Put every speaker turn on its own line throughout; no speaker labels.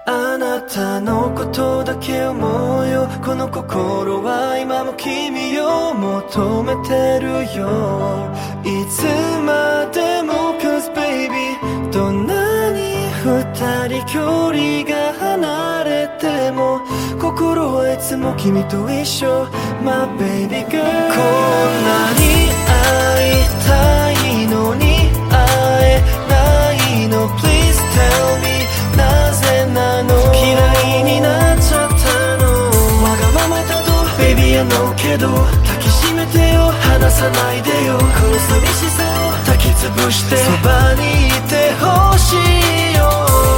あなたのことだけ思うよ。この心は今も君を求めてるよ。いつまでも Cause baby どんなに二人距離が離れても心はいつも君と一緒 My baby girl。 こんなに会いたいのに会えないの Please tell me なぜなの。嫌いになっちゃったの。わがままだと Baby やのけど抱きしめてよ離さないでよ。この寂しさを抱きつぶしてそばにいてほしいよ。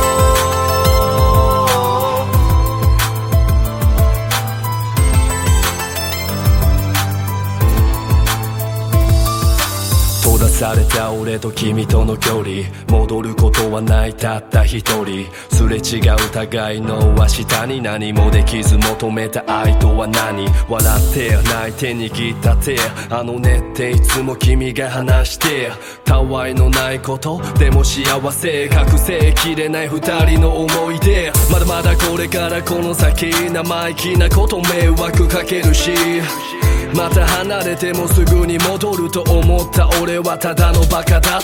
閉ざされた俺と君との距離戻ることはないたった一人すれ違う互いの明日に何もできず求めた愛とは何。笑って泣いて握った手あのねっていつも君が話してたわいのないことでも幸せ隠せきれない二人の思い出まだまだこれからこの先生意気なこと迷惑かけるしまた離れてもすぐに戻ると思った俺はただのバカだった。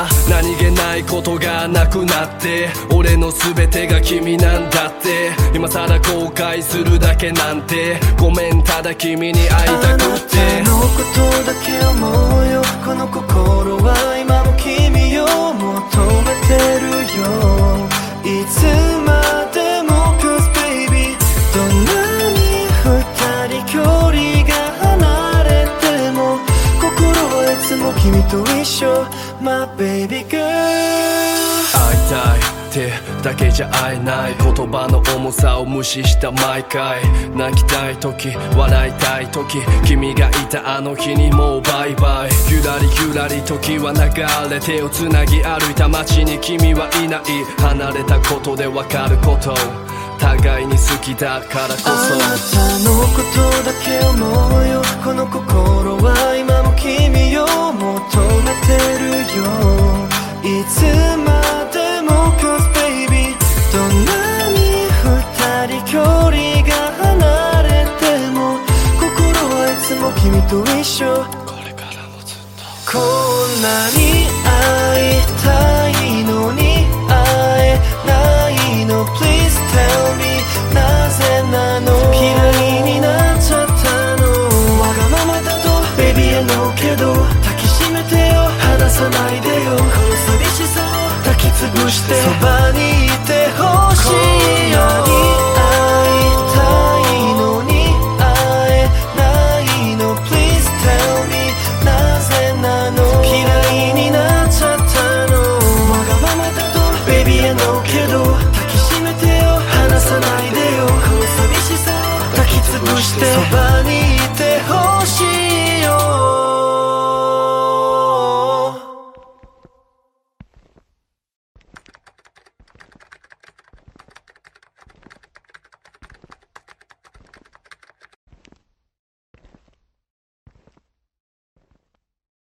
何気ないことがなくなって俺の全てが君なんだって今さら後悔するだけなんてごめんただ君に会いたくて
あなたのことだけ思うよ。この心は今も君を求めてるよ。いつまでも Cause baby どんなに二人距離がいつも君と一緒 My baby girl。
会いたいってだけじゃ会えない言葉の重さを無視した毎回泣きたい時笑いたい時君がいたあの日にもうバイバイゆらりゆらり時は流れ手をつなぎ歩いた街に君はいない離れたことでわかること互いに好きだからこそ
あなたのことだけ思うよ。この心は今も君を求めてるよ。いつまでも Cause baby どんなに二人距離が離れても心はいつも君と一緒
これからもずっと
こんなに会いたいのに会えないの Please tell me なぜなの。嫌いになっちゃったの。わがままだと Baby やのけど抱きしめてよ離さないでよ。この寂しさを抱きつぶしてそばに